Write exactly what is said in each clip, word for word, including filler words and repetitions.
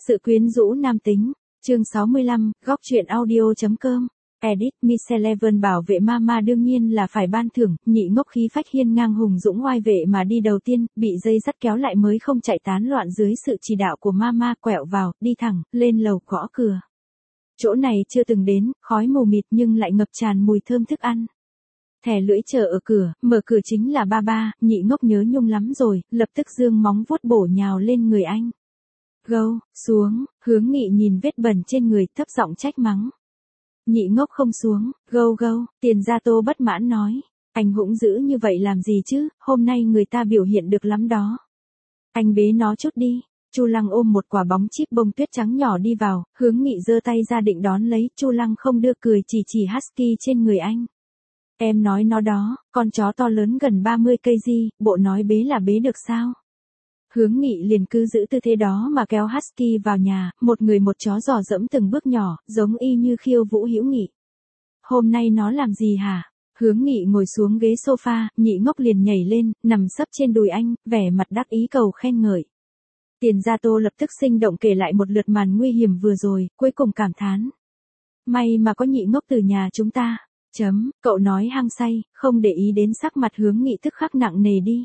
Sự quyến rũ nam tính. Chương sáu mươi lăm, góc truyện audio chấm com. Edit, Miss Eleven bảo vệ Mama đương nhiên là phải ban thưởng, nhị ngốc khí phách hiên ngang hùng dũng oai vệ mà đi đầu tiên, bị dây dắt kéo lại mới không chạy tán loạn dưới sự chỉ đạo của Mama, quẹo vào, đi thẳng, lên lầu gõ cửa. Chỗ này chưa từng đến, khói mù mịt nhưng lại ngập tràn mùi thơm thức ăn. Thẻ lưỡi chờ ở cửa, mở cửa chính là ba ba, nhị ngốc nhớ nhung lắm rồi, lập tức giương móng vuốt bổ nhào lên người anh. Gâu, xuống, Hướng Nghị nhìn vết bẩn trên người, thấp giọng trách mắng. Nhị ngốc không xuống, gâu gâu, Tiền Gia Tô bất mãn nói. Anh hũng dữ như vậy làm gì chứ, hôm nay người ta biểu hiện được lắm đó. Anh bế nó chút đi. Chu Lăng ôm một quả bóng chip bông tuyết trắng nhỏ đi vào, Hướng Nghị giơ tay ra định đón lấy, Chu Lăng không đưa cười chỉ chỉ husky trên người anh. Em nói nó đó, con chó to lớn gần ba mươi cây gì, bộ nói bế là bế được sao? Hướng Nghị liền cứ giữ tư thế đó mà kéo husky vào nhà, một người một chó dò dẫm từng bước nhỏ, giống y như khiêu vũ hữu nghị. Hôm nay nó làm gì hả? Hướng Nghị ngồi xuống ghế sofa, nhị ngốc liền nhảy lên, nằm sấp trên đùi anh, vẻ mặt đắc ý cầu khen ngợi. Tiền Gia Tô lập tức sinh động kể lại một lượt màn nguy hiểm vừa rồi, cuối cùng cảm thán. May mà có nhị ngốc từ nhà chúng ta. Chấm, cậu nói hăng say, không để ý đến sắc mặt Hướng Nghị tức khắc nặng nề đi.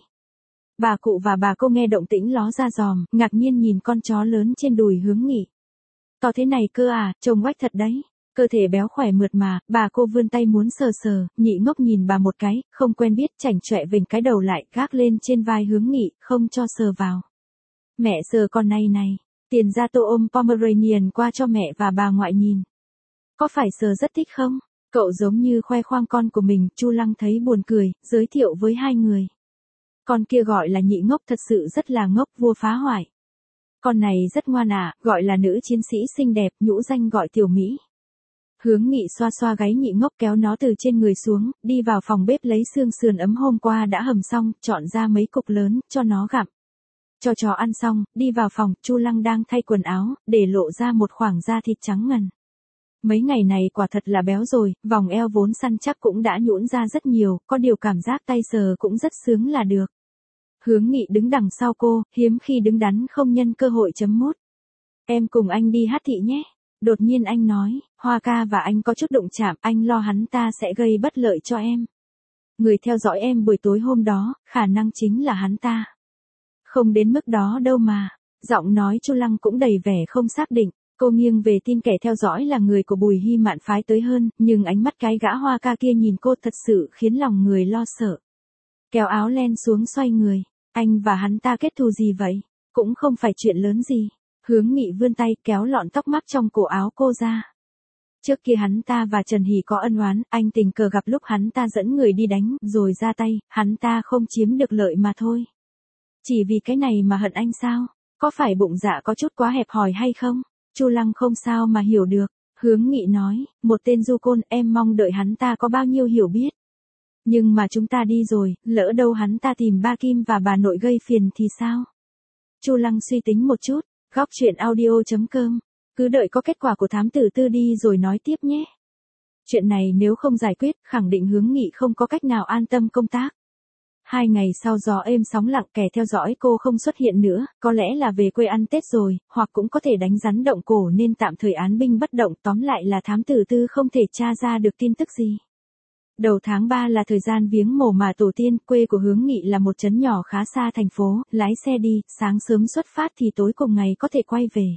Bà cụ và bà cô nghe động tĩnh ló ra giòm, ngạc nhiên nhìn con chó lớn trên đùi Hướng Nghị. To thế này cơ à, trông oách thật đấy. Cơ thể béo khỏe mượt mà, bà cô vươn tay muốn sờ sờ, nhị ngốc nhìn bà một cái, không quen biết, chảnh chọe vểnh cái đầu lại, gác lên trên vai Hướng Nghị, không cho sờ vào. Mẹ sờ con này này. Tiền Gia Tô ôm Pomeranian qua cho mẹ và bà ngoại nhìn. Có phải sờ rất thích không? Cậu giống như khoe khoang con của mình, Chu Lăng thấy buồn cười, giới thiệu với hai người. Con kia gọi là nhị ngốc, thật sự rất là ngốc, vua phá hoại. Con này rất ngoan à, gọi là nữ chiến sĩ xinh đẹp, nhũ danh gọi Tiểu Mỹ. Hướng Nghị xoa xoa gáy nhị ngốc kéo nó từ trên người xuống, đi vào phòng bếp lấy xương sườn ấm hôm qua đã hầm xong, chọn ra mấy cục lớn, cho nó gặm. Cho chó ăn xong, đi vào phòng, Chu Lăng đang thay quần áo, để lộ ra một khoảng da thịt trắng ngần. Mấy ngày này quả thật là béo rồi, vòng eo vốn săn chắc cũng đã nhũn ra rất nhiều, có điều cảm giác tay sờ cũng rất sướng là được. Hướng Nghị đứng đằng sau cô, hiếm khi đứng đắn không nhân cơ hội chấm mút. Em cùng anh đi hát thị nhé. Đột nhiên anh nói, Hoa ca và anh có chút đụng chạm, anh lo hắn ta sẽ gây bất lợi cho em. Người theo dõi em buổi tối hôm đó, khả năng chính là hắn ta. Không đến mức đó đâu mà. Giọng nói Chu Lăng cũng đầy vẻ không xác định. Cô nghiêng về tin kẻ theo dõi là người của Bùi Hy Mạn phái tới hơn, nhưng ánh mắt cái gã Hoa ca kia nhìn cô thật sự khiến lòng người lo sợ. Kéo áo len xuống xoay người. Anh và hắn ta kết thù gì vậy? Cũng không phải chuyện lớn gì. Hướng Nghị vươn tay kéo lọn tóc mắc trong cổ áo cô ra. Trước kia hắn ta và Trần Hỷ có ân oán, anh tình cờ gặp lúc hắn ta dẫn người đi đánh, rồi ra tay, hắn ta không chiếm được lợi mà thôi. Chỉ vì cái này mà hận anh sao? Có phải bụng dạ có chút quá hẹp hòi hay không? Chu Lăng không sao mà hiểu được. Hướng Nghị nói, một tên du côn, em mong đợi hắn ta có bao nhiêu hiểu biết. Nhưng mà chúng ta đi rồi, lỡ đâu hắn ta tìm ba Kim và bà nội gây phiền thì sao? Chu Lăng suy tính một chút, góc truyện audio chấm com. Cứ đợi có kết quả của thám tử tư đi rồi nói tiếp nhé. Chuyện này nếu không giải quyết, khẳng định Hướng Nghị không có cách nào an tâm công tác. Hai ngày sau gió êm sóng lặng, kẻ theo dõi cô không xuất hiện nữa, có lẽ là về quê ăn Tết rồi, hoặc cũng có thể đánh rắn động cổ nên tạm thời án binh bất động, tóm lại là thám tử tư không thể tra ra được tin tức gì. Đầu tháng ba là thời gian viếng mồ mả tổ tiên, quê của Hướng Nghị là một trấn nhỏ khá xa thành phố, lái xe đi, sáng sớm xuất phát thì tối cùng ngày có thể quay về.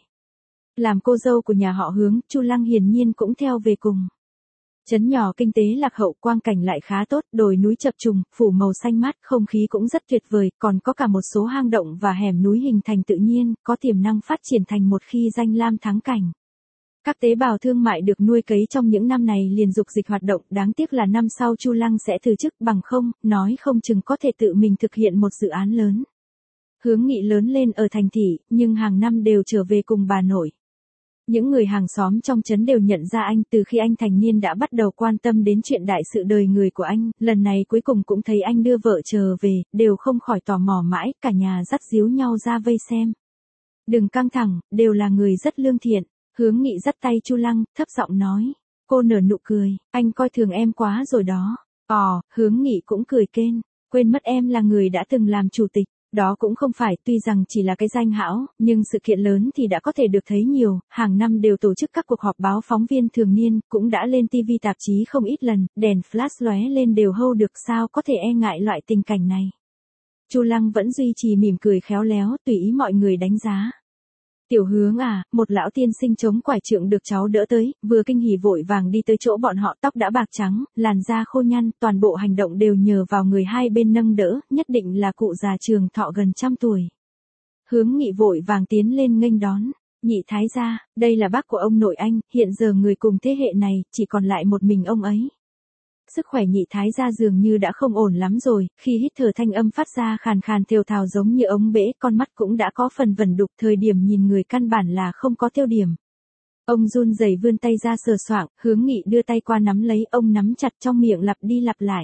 Làm cô dâu của nhà họ Hướng, Chu Lăng hiển nhiên cũng theo về cùng. Trấn nhỏ kinh tế lạc hậu, quang cảnh lại khá tốt, đồi núi chập trùng, phủ màu xanh mát, không khí cũng rất tuyệt vời, còn có cả một số hang động và hẻm núi hình thành tự nhiên, có tiềm năng phát triển thành một khi danh lam thắng cảnh. Các tế bào thương mại được nuôi cấy trong những năm này liền dục dịch hoạt động, đáng tiếc là năm sau Chu Lăng sẽ từ chức, bằng không, nói không chừng có thể tự mình thực hiện một dự án lớn. Hướng Nghị lớn lên ở thành thị, nhưng hàng năm đều trở về cùng bà nội. Những người hàng xóm trong trấn đều nhận ra anh, từ khi anh thành niên đã bắt đầu quan tâm đến chuyện đại sự đời người của anh, lần này cuối cùng cũng thấy anh đưa vợ trở về, đều không khỏi tò mò mãi, cả nhà dắt díu nhau ra vây xem. Đừng căng thẳng, đều là người rất lương thiện. Hướng Nghị dắt tay Chu Lăng, thấp giọng nói. Cô nở nụ cười, anh coi thường em quá rồi đó. Ồ, Hướng Nghị cũng cười kên, quên mất em là người đã từng làm chủ tịch. Đó cũng không phải, tuy rằng chỉ là cái danh hão, nhưng sự kiện lớn thì đã có thể được thấy nhiều, hàng năm đều tổ chức các cuộc họp báo phóng viên thường niên, cũng đã lên ti vi tạp chí không ít lần, đèn flash lóe lên đều hâu được, sao có thể e ngại loại tình cảnh này. Chu Lăng vẫn duy trì mỉm cười khéo léo, tùy ý mọi người đánh giá. Tiểu Hướng à, một lão tiên sinh chống quải trượng được cháu đỡ tới, vừa kinh hỉ vội vàng đi tới chỗ bọn họ, tóc đã bạc trắng, làn da khô nhăn, toàn bộ hành động đều nhờ vào người hai bên nâng đỡ, nhất định là cụ già trường thọ gần trăm tuổi. Hướng Nghị vội vàng tiến lên nghênh đón. Nhị thái gia, đây là bác của ông nội anh, hiện giờ người cùng thế hệ này, chỉ còn lại một mình ông ấy. Sức khỏe nhị thái gia dường như đã không ổn lắm rồi, khi hít thở thanh âm phát ra khàn khàn thều thào giống như ống bể, con mắt cũng đã có phần vẩn đục, thời điểm nhìn người căn bản là không có tiêu điểm. Ông run rẩy vươn tay ra sờ soạng, Hướng Nghị đưa tay qua nắm lấy, ông nắm chặt trong miệng lặp đi lặp lại.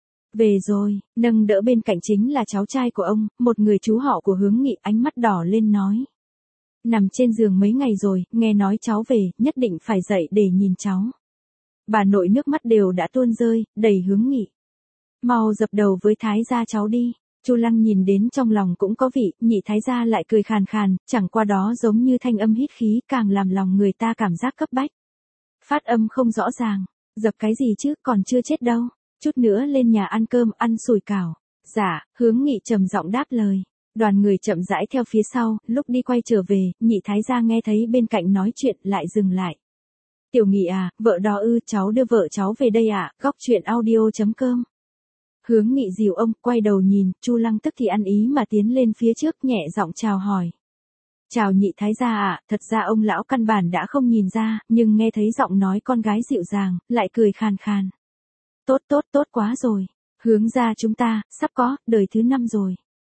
Về rồi, nâng đỡ bên cạnh chính là cháu trai của ông, một người chú họ của Hướng Nghị, ánh mắt đỏ lên nói. Nằm trên giường mấy ngày rồi, nghe nói cháu về, nhất định phải dậy để nhìn cháu. Bà nội nước mắt đều đã tuôn rơi, đầy Hướng Nghị. Mau dập đầu với thái gia cháu đi. Chu Lăng nhìn đến trong lòng cũng có vị, nhị thái gia lại cười khàn khàn, chẳng qua đó giống như thanh âm hít khí, càng làm lòng người ta cảm giác cấp bách. Phát âm không rõ ràng, dập cái gì chứ, còn chưa chết đâu, chút nữa lên nhà ăn cơm, ăn sủi cảo. Dạ, Hướng Nghị trầm giọng đáp lời. Đoàn người chậm rãi theo phía sau, lúc đi quay trở về, nhị thái gia nghe thấy bên cạnh nói chuyện, lại dừng lại. Tiểu Nghị à, vợ đó ư, cháu đưa vợ cháu về đây ạ, à, góc chuyện audio chấm com. Hướng Nghị dìu ông, quay đầu nhìn, Chu Lăng tức thì ăn ý mà tiến lên phía trước, nhẹ giọng chào hỏi. Chào nhị thái gia ạ, à, thật ra ông lão căn bản đã không nhìn ra, nhưng nghe thấy giọng nói con gái dịu dàng, lại cười khàn khàn. Tốt tốt tốt quá rồi, Hướng gia chúng ta, sắp có, đời thứ năm rồi.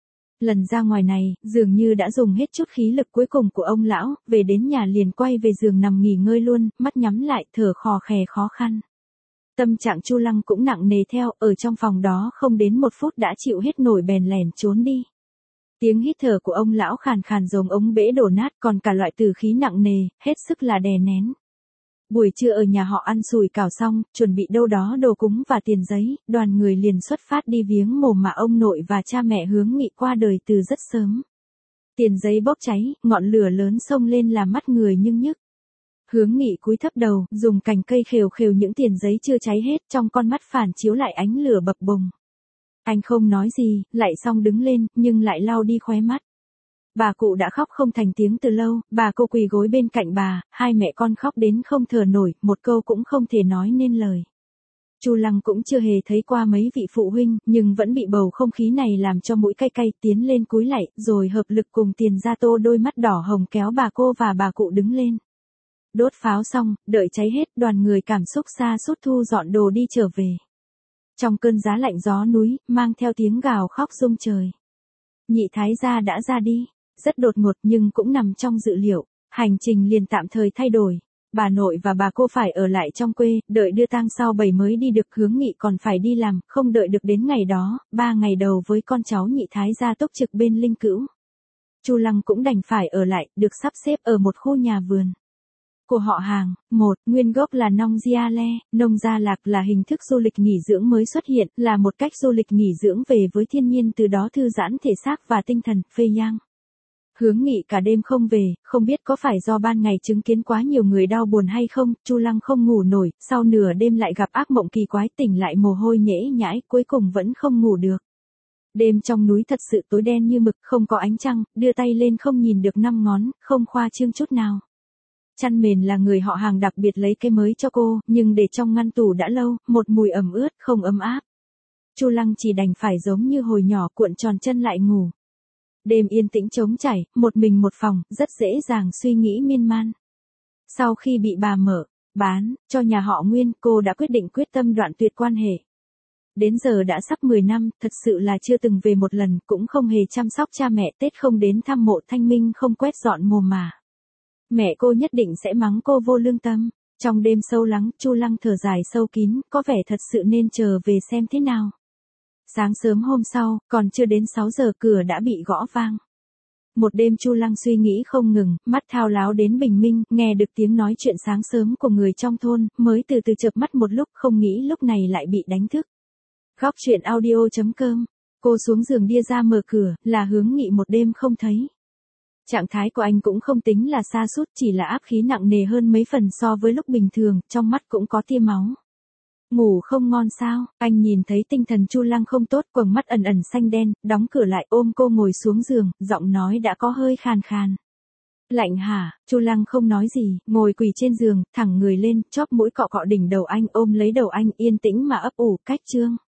Lần ra ngoài này, dường như đã dùng hết chút khí lực cuối cùng của ông lão, về đến nhà liền quay về giường nằm nghỉ ngơi luôn, mắt nhắm lại, thở khò khè khó khăn. Tâm trạng Chu Lăng cũng nặng nề theo, ở trong phòng đó không đến một phút đã chịu hết nổi bèn lèn trốn đi. Tiếng hít thở của ông lão khàn khàn giống ống bể đổ nát, còn cả loại tử khí nặng nề, hết sức là đè nén. Buổi trưa ở nhà họ ăn sủi cảo xong, chuẩn bị đâu đó đồ cúng và tiền giấy, đoàn người liền xuất phát đi viếng mồ mà ông nội và cha mẹ Hướng Nghị qua đời từ rất sớm. Tiền giấy bốc cháy, ngọn lửa lớn xông lên làm mắt người nhưng nhức. Hướng Nghị cúi thấp đầu, dùng cành cây khều khều những tiền giấy chưa cháy hết, trong con mắt phản chiếu lại ánh lửa bập bùng. Anh không nói gì, lại xong đứng lên, nhưng lại lau đi khóe mắt. Bà cụ đã khóc không thành tiếng từ lâu, bà cô quỳ gối bên cạnh bà, hai mẹ con khóc đến không thở nổi, một câu cũng không thể nói nên lời. Chu Lăng cũng chưa hề thấy qua mấy vị phụ huynh, nhưng vẫn bị bầu không khí này làm cho mũi cay cay, tiến lên cúi lạy, rồi hợp lực cùng Tiền Gia Tô đôi mắt đỏ hồng kéo bà cô và bà cụ đứng lên. Đốt pháo xong, đợi cháy hết, đoàn người cảm xúc sa sút thu dọn đồ đi trở về. Trong cơn giá lạnh gió núi, mang theo tiếng gào khóc rung trời. Nhị thái gia đã ra đi. Rất đột ngột nhưng cũng nằm trong dự liệu, hành trình liền tạm thời thay đổi. Bà nội và bà cô phải ở lại trong quê, đợi đưa tang sau bảy mới đi được. Hướng Nghị còn phải đi làm, không đợi được đến ngày đó, ba ngày đầu với con cháu nhị thái gia túc trực bên linh cữu. Chu Lăng cũng đành phải ở lại, được sắp xếp ở một khu nhà vườn. Của họ hàng, một, nguyên gốc là Nong Gia Le, Nông Gia Lạc là hình thức du lịch nghỉ dưỡng mới xuất hiện, là một cách du lịch nghỉ dưỡng về với thiên nhiên từ đó thư giãn thể xác và tinh thần, phê nhang. Hướng Nghị cả đêm không về, không biết có phải do ban ngày chứng kiến quá nhiều người đau buồn hay không, Chu Lăng không ngủ nổi, sau nửa đêm lại gặp ác mộng kỳ quái, tỉnh lại mồ hôi nhễ nhãi, cuối cùng vẫn không ngủ được. Đêm trong núi thật sự tối đen như mực, không có ánh trăng, đưa tay lên không nhìn được năm ngón, không khoa trương chút nào. Chăn mền là người họ hàng đặc biệt lấy cái mới cho cô, nhưng để trong ngăn tủ đã lâu, một mùi ẩm ướt, không ấm áp. Chu Lăng chỉ đành phải giống như hồi nhỏ cuộn tròn chân lại ngủ. Đêm yên tĩnh trống trải, một mình một phòng, rất dễ dàng suy nghĩ miên man. Sau khi bị bà mở, bán, cho nhà họ Nguyên, cô đã quyết định quyết tâm đoạn tuyệt quan hệ. Đến giờ đã sắp mười năm, thật sự là chưa từng về một lần, cũng không hề chăm sóc cha mẹ, Tết không đến thăm mộ Thanh Minh, không quét dọn mồ mà. Mẹ cô nhất định sẽ mắng cô vô lương tâm. Trong đêm sâu lắng, Chu Lăng thở dài sâu kín, có vẻ thật sự nên chờ về xem thế nào. Sáng sớm hôm sau, còn chưa đến sáu giờ cửa đã bị gõ vang. Một đêm Chu Lăng suy nghĩ không ngừng, mắt thao láo đến bình minh, nghe được tiếng nói chuyện sáng sớm của người trong thôn, mới từ từ chợp mắt một lúc, không nghĩ lúc này lại bị đánh thức. Góc chuyện audio chấm com Cô xuống giường đi ra mở cửa, là Hướng Nghị một đêm không thấy. Trạng thái của anh cũng không tính là sa sút, chỉ là áp khí nặng nề hơn mấy phần so với lúc bình thường, trong mắt cũng có tia máu. Ngủ không ngon sao? Anh nhìn thấy tinh thần Chu Lăng không tốt, quầng mắt ẩn ẩn xanh đen, đóng cửa lại ôm cô ngồi xuống giường, giọng nói đã có hơi khàn khàn. Lạnh hả? Chu Lăng không nói gì, ngồi quỳ trên giường, thẳng người lên, chóp mũi cọ cọ đỉnh đầu anh, ôm lấy đầu anh, yên tĩnh mà ấp ủ, cách Trương.